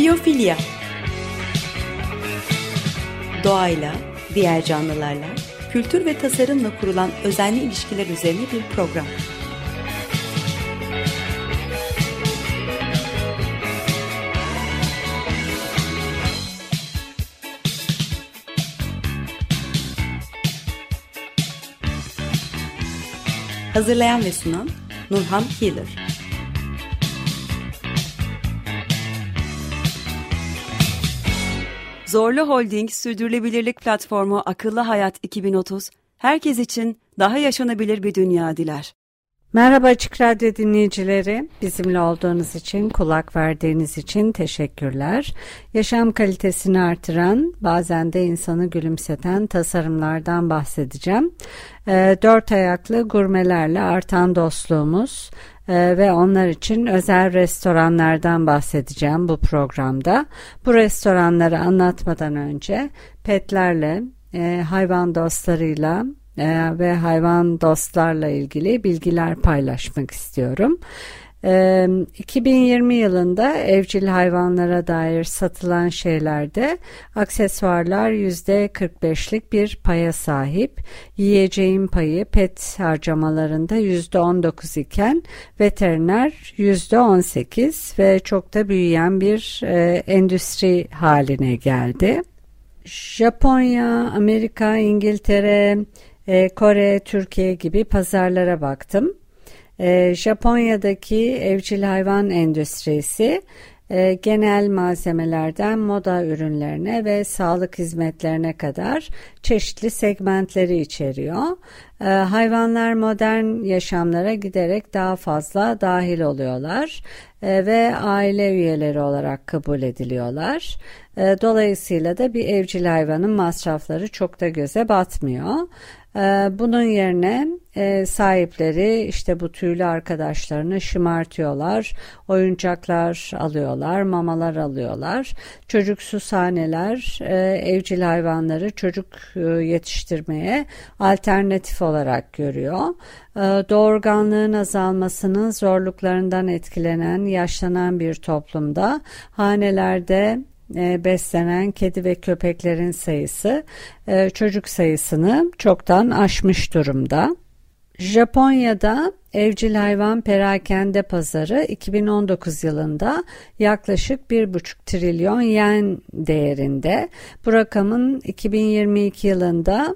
Biyofilya. Doğayla, diğer canlılarla, kültür ve tasarımla kurulan özenli ilişkiler üzerine bir program. Hazırlayan ve sunan Nurhan Healer. Zorlu Holding Sürdürülebilirlik Platformu Akıllı Hayat 2030, herkes için daha yaşanabilir bir dünya diler. Merhaba Açık Radyo dinleyicileri, bizimle olduğunuz için, kulak verdiğiniz için teşekkürler. Yaşam kalitesini artıran, bazen de insanı gülümseten tasarımlardan bahsedeceğim. Dört ayaklı gurmelerle artan dostluğumuz ve onlar için özel restoranlardan bahsedeceğim bu programda. Bu restoranları anlatmadan önce petlerle, hayvan dostlarıyla ve hayvan dostlarla ilgili bilgiler paylaşmak istiyorum. 2020 yılında evcil hayvanlara dair satılan şeylerde aksesuarlar %45'lik bir paya sahip. Yiyeceğin payı pet harcamalarında %19 iken veteriner %18 ve çok da büyüyen bir endüstri haline geldi. Japonya, Amerika, İngiltere, Kore, Türkiye gibi pazarlara baktım. Japonya'daki evcil hayvan endüstrisi genel malzemelerden moda ürünlerine ve sağlık hizmetlerine kadar çeşitli segmentleri içeriyor. Hayvanlar modern yaşamlara giderek daha fazla dahil oluyorlar ve aile üyeleri olarak kabul ediliyorlar. Dolayısıyla da bir evcil hayvanın masrafları çok da göze batmıyor. Bunun yerine sahipleri işte bu tüylü arkadaşlarını şımartıyorlar, oyuncaklar alıyorlar, mamalar alıyorlar. Çocuk sahneler evcil hayvanları çocuk yetiştirmeye alternatif olarak görüyor. Doğurganlığın azalmasının zorluklarından etkilenen, yaşlanan bir toplumda hanelerde beslenen kedi ve köpeklerin sayısı çocuk sayısını çoktan aşmış durumda. Japonya'da evcil hayvan perakende pazarı 2019 yılında yaklaşık 1,5 trilyon yen değerinde. Bu rakamın 2022 yılında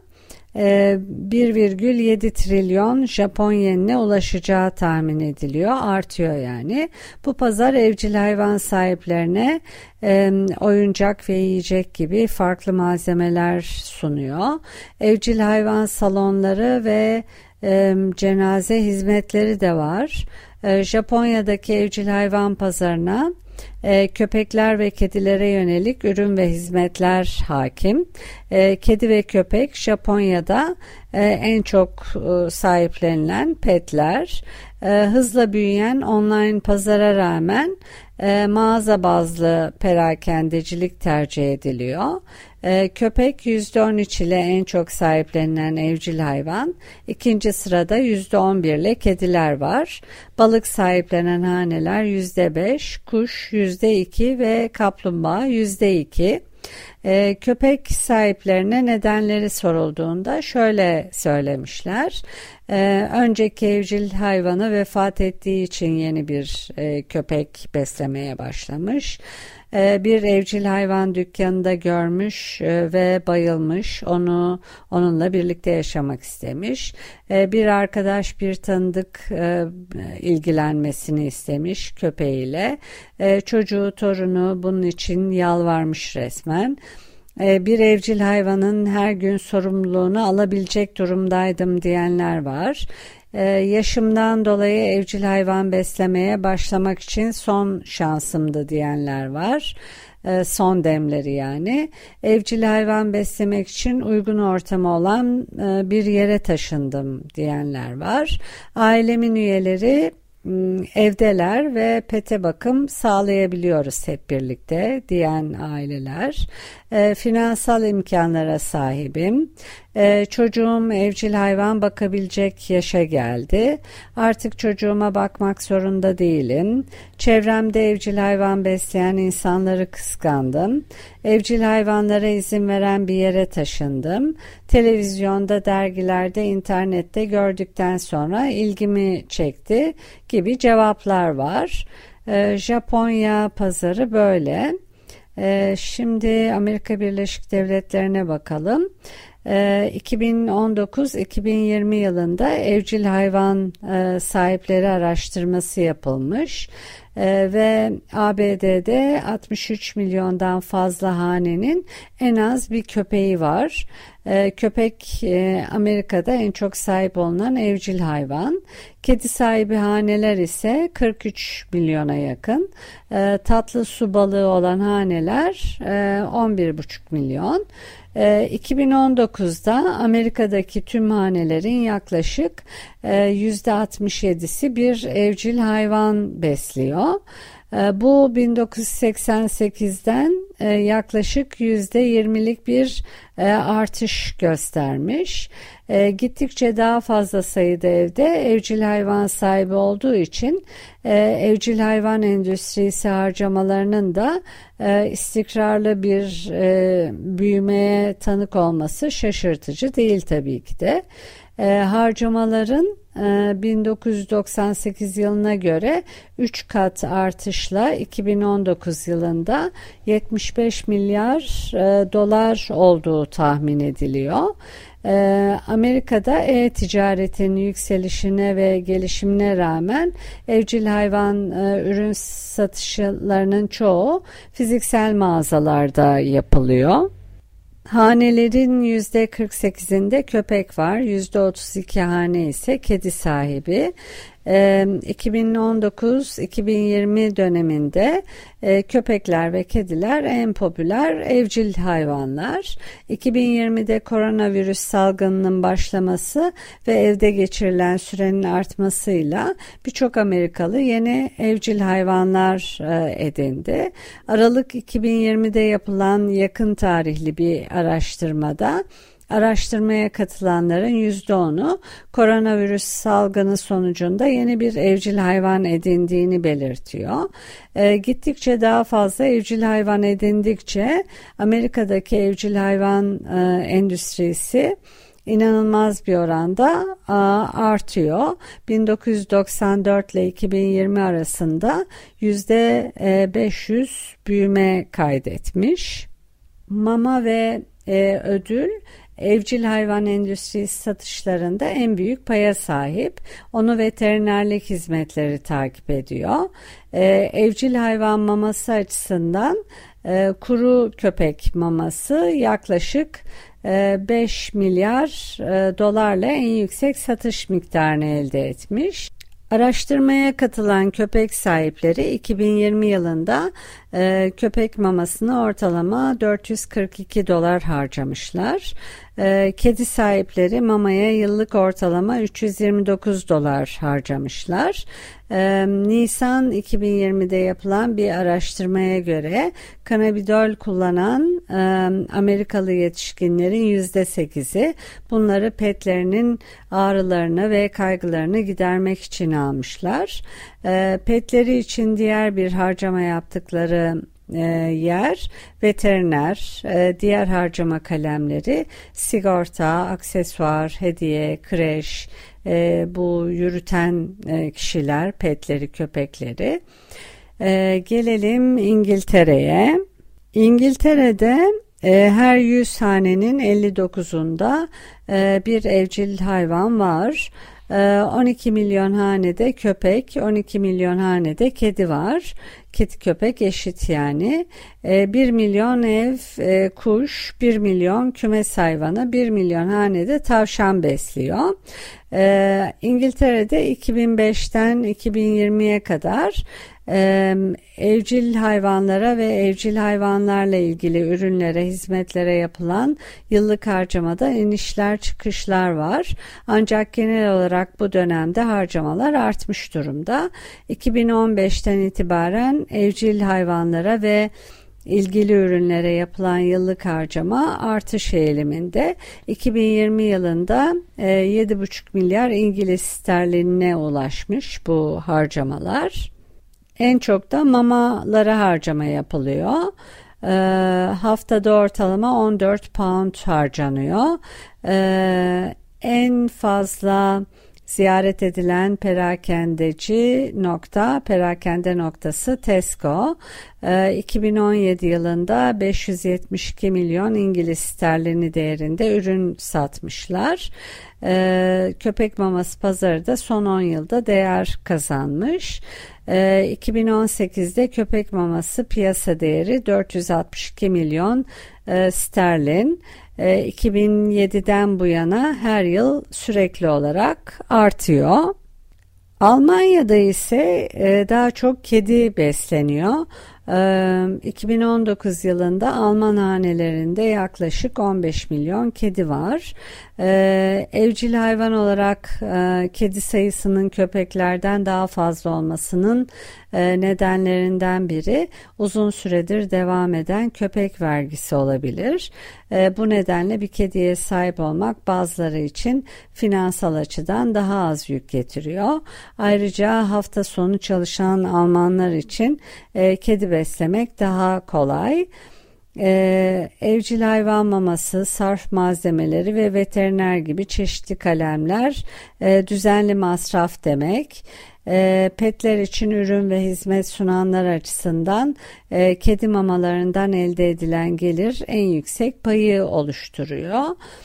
1,7 trilyon Japon yenine ulaşacağı tahmin ediliyor. Artıyor yani. Bu pazar evcil hayvan sahiplerine oyuncak ve yiyecek gibi farklı malzemeler sunuyor. Evcil hayvan salonları ve cenaze hizmetleri de var. Japonya'daki evcil hayvan pazarına köpekler ve kedilere yönelik ürün ve hizmetler hakim. Kedi ve köpek Japonya'da en çok sahiplenilen petler. Hızla büyüyen online pazara rağmen mağaza bazlı perakendecilik tercih ediliyor. Köpek %13 ile en çok sahiplenilen evcil hayvan. İkinci sırada %11 ile kediler var. Balık sahiplenen haneler %5, kuş %2 ve kaplumbağa %2. Köpek sahiplerine nedenleri sorulduğunda şöyle söylemişler. Önceki evcil hayvanı vefat ettiği için yeni bir köpek beslemeye başlamış. Bir evcil hayvan dükkanında görmüş ve bayılmış, onunla birlikte yaşamak istemiş. Bir arkadaş, bir tanıdık ilgilenmesini istemiş köpeğiyle. Çocuğu, torunu bunun için yalvarmış resmen. Bir evcil hayvanın her gün sorumluluğunu alabilecek durumdaydım diyenler var. Yaşımdan dolayı evcil hayvan beslemeye başlamak için son şansımdı diyenler var. Son demleri yani. Evcil hayvan beslemek için uygun ortamı olan bir yere taşındım diyenler var. Ailemin üyeleri evdeler ve pete bakım sağlayabiliyoruz hep birlikte diyen aileler. Finansal imkanlara sahibim. Çocuğum evcil hayvan bakabilecek yaşa geldi. Artık çocuğuma bakmak zorunda değilim. Çevremde evcil hayvan besleyen insanları kıskandım. Evcil hayvanlara izin veren bir yere taşındım. Televizyonda, dergilerde, internette gördükten sonra ilgimi çekti gibi cevaplar var. Japonya pazarı böyle. Şimdi Amerika Birleşik Devletleri'ne bakalım. 2019-2020 yılında evcil hayvan sahipleri araştırması yapılmış ve ABD'de 63 milyondan fazla hanenin en az bir köpeği var. Köpek Amerika'da en çok sahip olunan evcil hayvan. Kedi sahibi haneler ise 43 milyona yakın. Tatlı su balığı olan haneler 11,5 milyon. 2019'da Amerika'daki tüm hanelerin yaklaşık %67'si bir evcil hayvan besliyor. Bu 1988'den yaklaşık %20'lik bir artış göstermiş. Gittikçe daha fazla sayıda evde evcil hayvan sahibi olduğu için evcil hayvan endüstrisi harcamalarının da istikrarlı bir büyümeye tanık olması şaşırtıcı değil tabii ki de. Harcamaların 1998 yılına göre 3 kat artışla 2019 yılında 75 milyar dolar olduğu tahmin ediliyor. Amerika'da e-ticaretin yükselişine ve gelişimine rağmen evcil hayvan ürün satışlarının çoğu fiziksel mağazalarda yapılıyor. Hanelerin %48'inde köpek var, %32 hane ise kedi sahibi. 2019-2020 döneminde köpekler ve kediler en popüler evcil hayvanlar. 2020'de koronavirüs salgınının başlaması ve evde geçirilen sürenin artmasıyla birçok Amerikalı yeni evcil hayvanlar edindi. Aralık 2020'de yapılan yakın tarihli bir araştırmada araştırmaya katılanların %10'u koronavirüs salgını sonucunda yeni bir evcil hayvan edindiğini belirtiyor. Gittikçe daha fazla evcil hayvan edindikçe Amerika'daki evcil hayvan endüstrisi inanılmaz bir oranda artıyor. 1994 ile 2020 arasında %500 büyüme kaydetmiş. Mama ve ödül evcil hayvan endüstrisi satışlarında en büyük paya sahip. Onu veterinerlik hizmetleri takip ediyor. Evcil hayvan maması açısından kuru köpek maması yaklaşık 5 milyar dolarla en yüksek satış miktarını elde etmiş. Araştırmaya katılan köpek sahipleri 2020 yılında köpek mamasına ortalama 442 dolar harcamışlar. Kedi sahipleri mamaya yıllık ortalama 329 dolar harcamışlar. Nisan 2020'de yapılan bir araştırmaya göre kanabidol kullanan Amerikalı yetişkinlerin %8'i bunları petlerinin ağrılarını ve kaygılarını gidermek için almışlar. Petleri için diğer bir harcama yaptıkları yer veteriner, diğer harcama kalemleri sigorta, aksesuar, hediye, kreş, bu yürüten kişiler, petleri, köpekleri. Gelelim İngiltere'ye. İngiltere'de her 100 hanenin 59'unda bir evcil hayvan var. 12 milyon hanede köpek, 12 milyon hanede kedi var. Kedi köpek eşit yani. 1 milyon ev, kuş, 1 milyon kümes hayvanı, 1 milyon hanede tavşan besliyor. İngiltere'de 2005'ten 2020'ye kadar evcil hayvanlara ve evcil hayvanlarla ilgili ürünlere, hizmetlere yapılan yıllık harcamada inişler çıkışlar var. Ancak genel olarak bu dönemde harcamalar artmış durumda. 2015'ten itibaren evcil hayvanlara ve ilgili ürünlere yapılan yıllık harcama artış eğiliminde. 2020 yılında 7,5 milyar İngiliz sterlinine ulaşmış bu harcamalar. En çok da mamalara harcama yapılıyor. Haftada ortalama 14 pound harcanıyor. En fazla ziyaret edilen perakende noktası Tesco. 2017 yılında 572 milyon İngiliz sterlini değerinde ürün satmışlar. Köpek maması pazarı da son 10 yılda değer kazanmış. 2018'de köpek maması piyasa değeri 462 milyon sterlin. 2007'den bu yana her yıl sürekli olarak artıyor. Almanya'da ise daha çok kedi besleniyor. 2019 yılında Alman hanelerinde yaklaşık 15 milyon kedi var. Evcil hayvan olarak kedi sayısının köpeklerden daha fazla olmasının nedenlerinden biri uzun süredir devam eden köpek vergisi olabilir. Bu nedenle bir kediye sahip olmak bazıları için finansal açıdan daha az yük getiriyor. Ayrıca hafta sonu çalışan Almanlar için kedi beslemek daha kolay. Evcil hayvan maması, sarf malzemeleri ve veteriner gibi çeşitli kalemler düzenli masraf demek. Petler için ürün ve hizmet sunanlar açısından kedi mamalarından elde edilen gelir en yüksek payı oluşturuyor.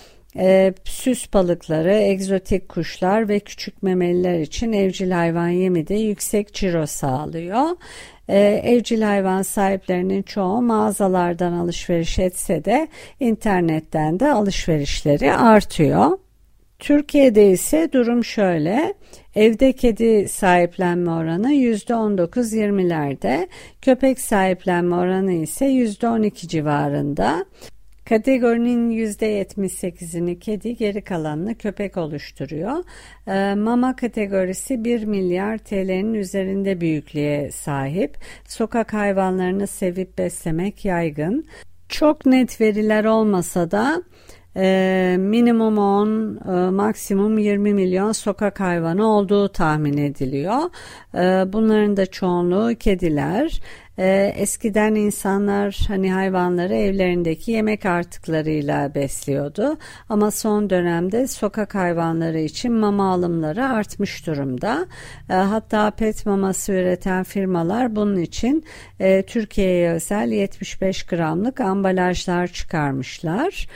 Süs balıkları, egzotik kuşlar ve küçük memeliler için evcil hayvan yemi de yüksek ciro sağlıyor. Evcil hayvan sahiplerinin çoğu mağazalardan alışveriş etse de internetten de alışverişleri artıyor. Türkiye'de ise durum şöyle: evde kedi sahiplenme oranı %19-20'lerde, köpek sahiplenme oranı ise %12 civarında. Kategorinin %78'ini kedi, geri kalanını köpek oluşturuyor. Mama kategorisi 1 milyar TL'nin üzerinde büyüklüğe sahip. Sokak hayvanlarını sevip beslemek yaygın. Çok net veriler olmasa da minimum 10, maksimum 20 milyon sokak hayvanı olduğu tahmin ediliyor. Bunların da çoğunluğu kediler. Eskiden insanlar hayvanları evlerindeki yemek artıklarıyla besliyordu. Ama son dönemde sokak hayvanları için mama alımları artmış durumda. Hatta pet maması üreten firmalar bunun için Türkiye'ye özel 75 gramlık ambalajlar çıkarmışlar.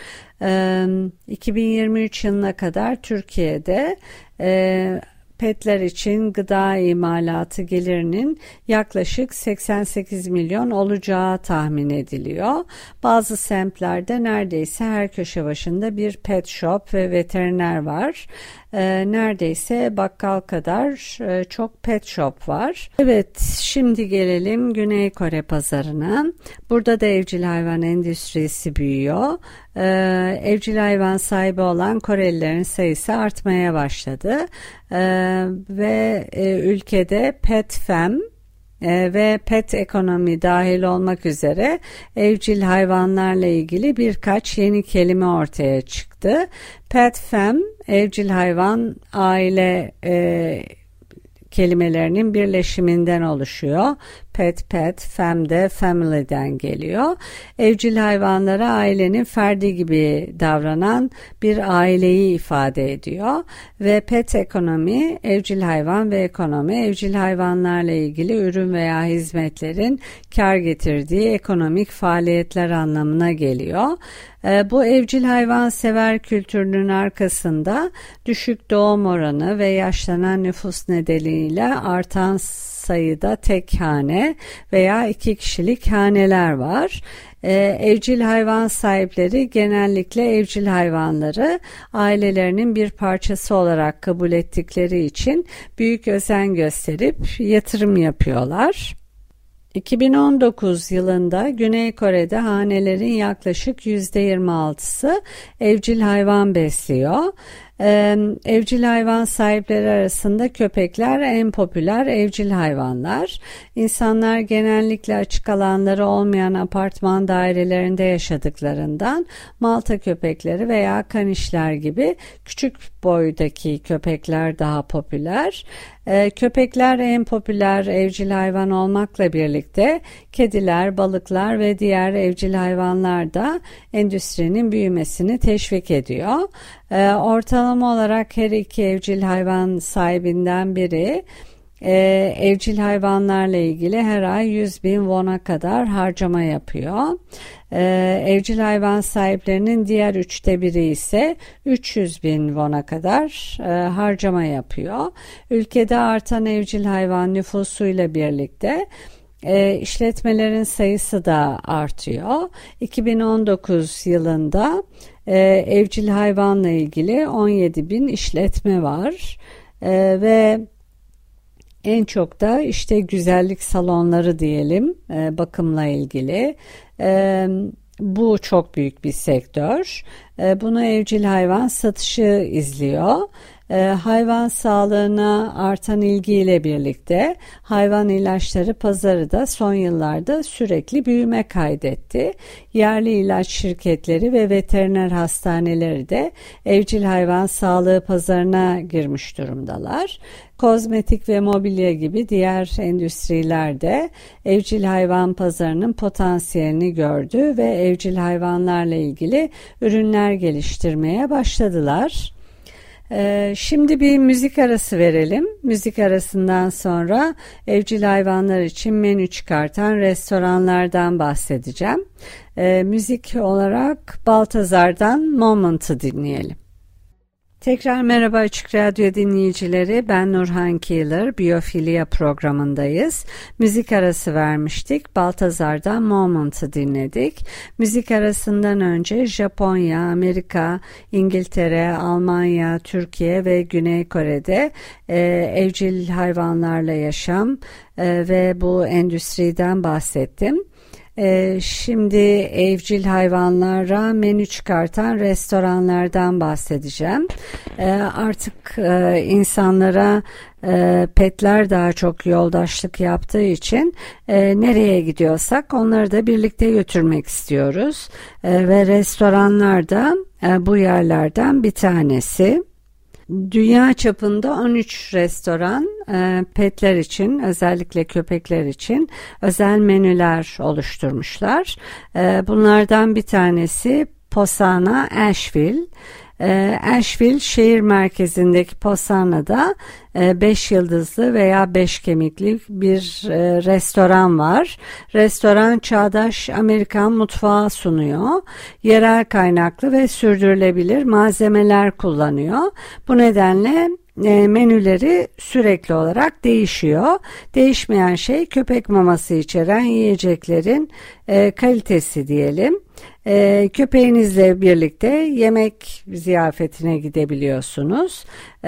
2023 yılına kadar Türkiye'de petler için gıda imalatı gelirinin yaklaşık 88 milyon olacağı tahmin ediliyor. Bazı semtlerde neredeyse her köşe başında bir pet shop ve veteriner var. Neredeyse bakkal kadar çok pet shop var. Evet, şimdi gelelim Güney Kore pazarına. Burada da evcil hayvan endüstrisi büyüyor. Evcil hayvan sahibi olan Korelilerin sayısı artmaya başladı. Ve ülkede PetFem ve pet ekonomi dahil olmak üzere evcil hayvanlarla ilgili birkaç yeni kelime ortaya çıktı. PetFem, evcil hayvan, aile kelimelerinin birleşiminden oluşuyor. Pet, fem de family'den geliyor. Evcil hayvanlara ailenin ferdi gibi davranan bir aileyi ifade ediyor. Ve pet ekonomi, evcil hayvan ve ekonomi, evcil hayvanlarla ilgili ürün veya hizmetlerin kar getirdiği ekonomik faaliyetler anlamına geliyor. Bu evcil hayvan sever kültürünün arkasında düşük doğum oranı ve yaşlanan nüfus nedeniyle artan sayıda tek hane veya 2 kişilik haneler var. Evcil hayvan sahipleri genellikle evcil hayvanları ailelerinin bir parçası olarak kabul ettikleri için büyük özen gösterip yatırım yapıyorlar. 2019 yılında Güney Kore'de hanelerin yaklaşık %26'sı evcil hayvan besliyor. Evcil hayvan sahipleri arasında köpekler en popüler evcil hayvanlar. İnsanlar genellikle açık alanları olmayan apartman dairelerinde yaşadıklarından Malta köpekleri veya kanişler gibi küçük boydaki köpekler daha popüler. Köpekler en popüler evcil hayvan olmakla birlikte kediler, balıklar ve diğer evcil hayvanlar da endüstrinin büyümesini teşvik ediyor. Ortalama olarak her iki evcil hayvan sahibinden biri evcil hayvanlarla ilgili her ay 100.000 won'a kadar harcama yapıyor. Evcil hayvan sahiplerinin diğer 1/3 ise 300.000 won'a kadar harcama yapıyor. Ülkede artan evcil hayvan nüfusuyla birlikte işletmelerin sayısı da artıyor. 2019 yılında evcil hayvanla ilgili 17.000 işletme var ve en çok da işte güzellik salonları diyelim bakımla ilgili. Bu çok büyük bir sektör. Bunu evcil hayvan satışı izliyor. Hayvan sağlığına artan ilgiyle birlikte hayvan ilaçları pazarı da son yıllarda sürekli büyüme kaydetti. Yerli ilaç şirketleri ve veteriner hastaneleri de evcil hayvan sağlığı pazarına girmiş durumdalar. Kozmetik ve mobilya gibi diğer endüstriler de evcil hayvan pazarının potansiyelini gördü ve evcil hayvanlarla ilgili ürünler geliştirmeye başladılar. Şimdi bir müzik arası verelim. Müzik arasından sonra evcil hayvanlar için menü çıkartan restoranlardan bahsedeceğim. Müzik olarak Baltazar'dan Moment'ı dinleyelim. Tekrar merhaba Açık Radyo dinleyicileri, ben Nurhan Keeler, Biyofilya programındayız. Müzik arası vermiştik, Baltazar'dan Moment'ı dinledik. Müzik arasından önce Japonya, Amerika, İngiltere, Almanya, Türkiye ve Güney Kore'de evcil hayvanlarla yaşam ve bu endüstriden bahsettim. Şimdi evcil hayvanlara menü çıkartan restoranlardan bahsedeceğim. Artık insanlara petler daha çok yoldaşlık yaptığı için nereye gidiyorsak onları da birlikte götürmek istiyoruz. Ve restoranlar da bu yerlerden bir tanesi. Dünya çapında 13 restoran petler için, özellikle köpekler için özel menüler oluşturmuşlar. Bunlardan bir tanesi Posana Asheville. Asheville şehir merkezindeki Posana'da 5 yıldızlı veya 5 kemikli bir restoran var. Restoran çağdaş Amerikan mutfağı sunuyor. Yerel kaynaklı ve sürdürülebilir malzemeler kullanıyor. Bu nedenle menüleri sürekli olarak değişiyor. Değişmeyen şey köpek maması içeren yiyeceklerin kalitesi diyelim. Köpeğinizle birlikte yemek ziyafetine gidebiliyorsunuz.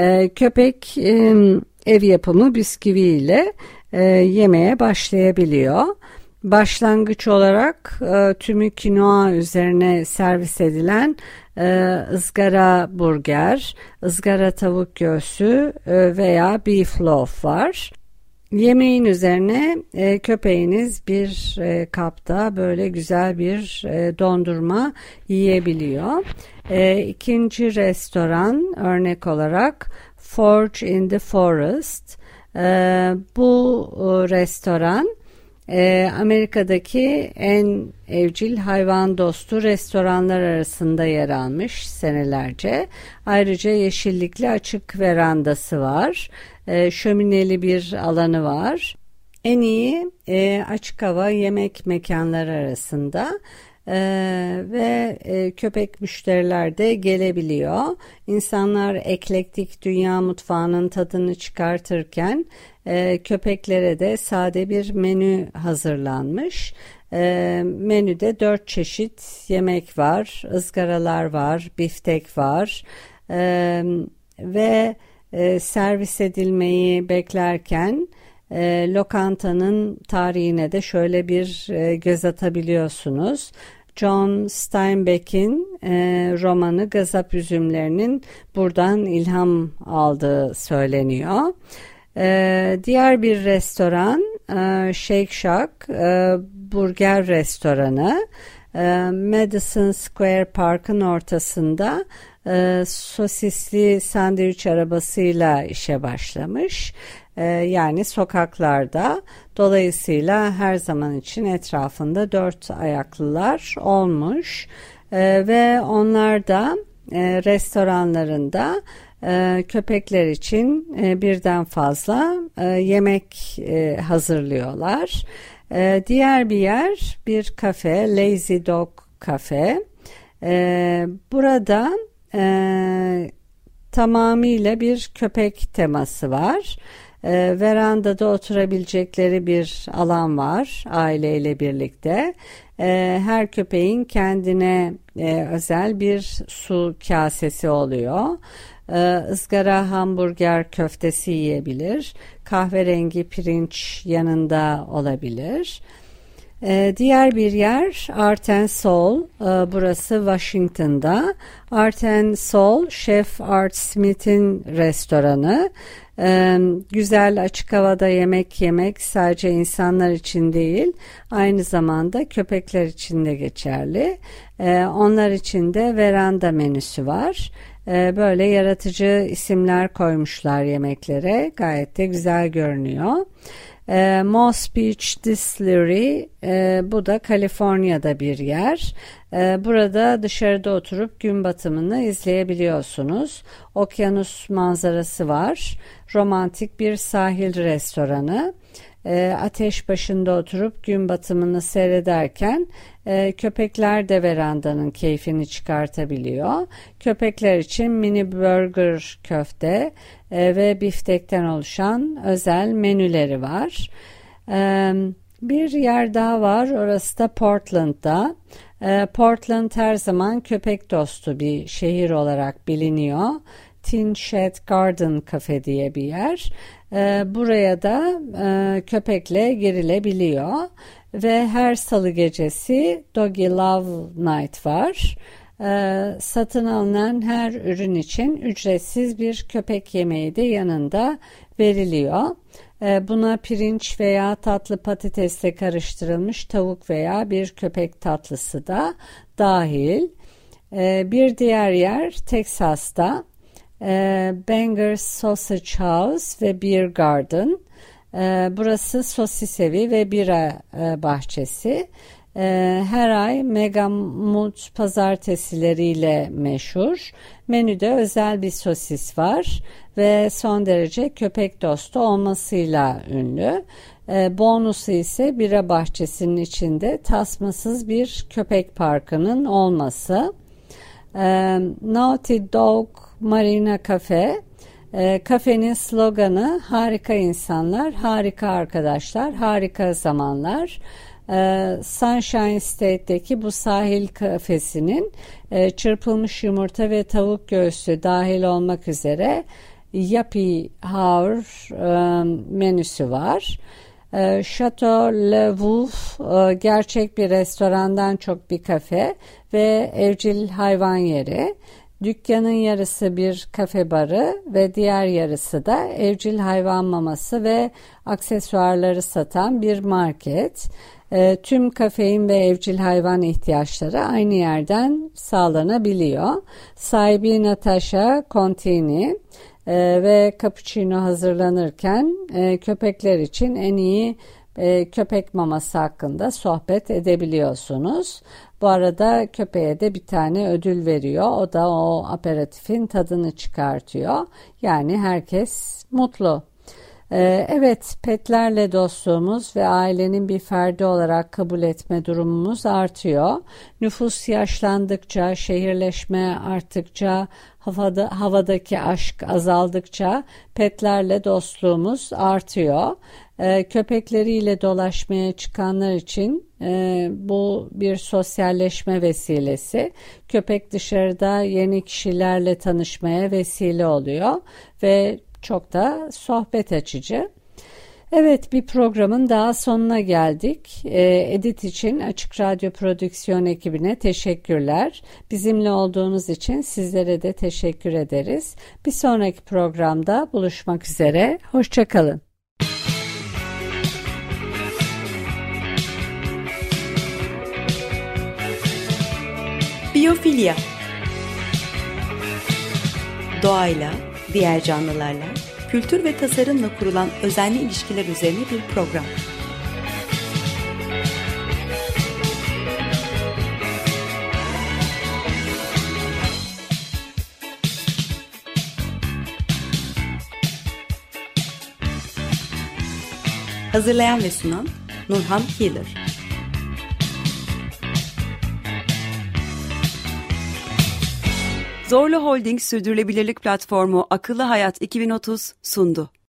Köpek ev yapımı bisküviyle yemeye başlayabiliyor. Başlangıç olarak tümü kinoa üzerine servis edilen ızgara burger, ızgara tavuk göğsü veya beef loaf var. Yemeğin üzerine köpeğiniz bir kapta böyle güzel bir dondurma yiyebiliyor. İkinci restoran örnek olarak Forge in the Forest. Bu restoran Amerika'daki en evcil hayvan dostu restoranlar arasında yer almış senelerce. Ayrıca yeşillikli açık verandası var. Şömineli bir alanı var. En iyi açık hava yemek mekanları arasında. Ve köpek müşteriler de gelebiliyor. İnsanlar eklektik dünya mutfağının tadını çıkartırken köpeklere de sade bir menü hazırlanmış. Menüde 4 çeşit yemek var, ızgaralar var, biftek var ve servis edilmeyi beklerken lokantanın tarihine de şöyle bir göz atabiliyorsunuz. John Steinbeck'in romanı Gazap Üzümlerinin buradan ilham aldığı söyleniyor. Diğer bir restoran Shake Shack burger restoranı. Madison Square Park'ın ortasında sosisli sandviç arabasıyla işe başlamış. Yani sokaklarda, dolayısıyla her zaman için etrafında 4 ayaklılar olmuş ve onlar da restoranlarında köpekler için birden fazla yemek hazırlıyorlar. Diğer bir yer bir kafe, Lazy Dog Cafe. Burada tamamıyla bir köpek teması var. Verandada oturabilecekleri bir alan var aileyle birlikte. Her köpeğin kendine özel bir su kasesi oluyor. Izgara hamburger köftesi yiyebilir. Kahverengi pirinç yanında olabilir. Diğer bir yer Art and Soul, burası Washington'da. Art and Soul, Chef Art Smith'in restoranı. Güzel açık havada yemek yemek sadece insanlar için değil, aynı zamanda köpekler için de geçerli. Onlar için de veranda menüsü var. Böyle yaratıcı isimler koymuşlar yemeklere, gayet de güzel görünüyor. Moss Beach Distillery, bu da Kaliforniya'da bir yer. Burada dışarıda oturup gün batımını izleyebiliyorsunuz. Okyanus manzarası var. Romantik bir sahil restoranı. Ateş başında oturup gün batımını seyrederken köpekler de verandanın keyfini çıkartabiliyor. Köpekler için mini burger köfte ve biftekten oluşan özel menüleri var. Bir yer daha var, orası da Portland'da. Portland her zaman köpek dostu bir şehir olarak biliniyor. Tin Shed Garden Cafe diye bir yer. Buraya da köpekle girilebiliyor ve her salı gecesi Doggy Love Night var. Satın alınan her ürün için ücretsiz bir köpek yemeği de yanında veriliyor. Buna pirinç veya tatlı patatesle karıştırılmış tavuk veya bir köpek tatlısı da dahil. Bir diğer yer Texas'ta. Bangor's Sausage House ve Beer Garden. Burası sosis evi ve bira bahçesi. Her ay Mega Mut pazartesileriyle meşhur. Menüde özel bir sosis var ve son derece köpek dostu olmasıyla ünlü. Bonusu ise bira bahçesinin içinde tasmasız bir köpek parkının olması. Naughty Dog Marina Cafe. Kafenin sloganı harika insanlar, harika arkadaşlar, harika zamanlar. Sunshine State'deki bu sahil kafesinin çırpılmış yumurta ve tavuk göğsü dahil olmak üzere Yuppie Hour menüsü var. Chateau Le Wolf gerçek bir restorandan çok bir kafe ve evcil hayvan yeri. Dükkanın yarısı bir kafe barı ve diğer yarısı da evcil hayvan maması ve aksesuarları satan bir market. Tüm kafein ve evcil hayvan ihtiyaçları aynı yerden sağlanabiliyor. Sahibi Natasha Contini ve cappuccino hazırlanırken köpekler için en iyi köpek maması hakkında sohbet edebiliyorsunuz. Bu arada köpeğe de bir tane ödül veriyor. O da o aperatifin tadını çıkartıyor. Yani herkes mutlu. Evet, petlerle dostluğumuz ve ailenin bir ferdi olarak kabul etme durumumuz artıyor. Nüfus yaşlandıkça, şehirleşme arttıkça, havadaki aşk azaldıkça petlerle dostluğumuz artıyor. Köpekleriyle dolaşmaya çıkanlar için bu bir sosyalleşme vesilesi. Köpek dışarıda yeni kişilerle tanışmaya vesile oluyor ve çok da sohbet açıcı. Evet, bir programın daha sonuna geldik. Edit için Açık Radyo Prodüksiyon ekibine teşekkürler. Bizimle olduğunuz için sizlere de teşekkür ederiz. Bir sonraki programda buluşmak üzere. Hoşça kalın. Biyofilya. Doğayla, diğer canlılarla, kültür ve tasarımla kurulan özenli ilişkiler üzerine bir program. Hazırlayan ve sunan Nurhan Killer. Zorlu Holding Sürdürülebilirlik Platformu Akıllı Hayat 2030 sundu.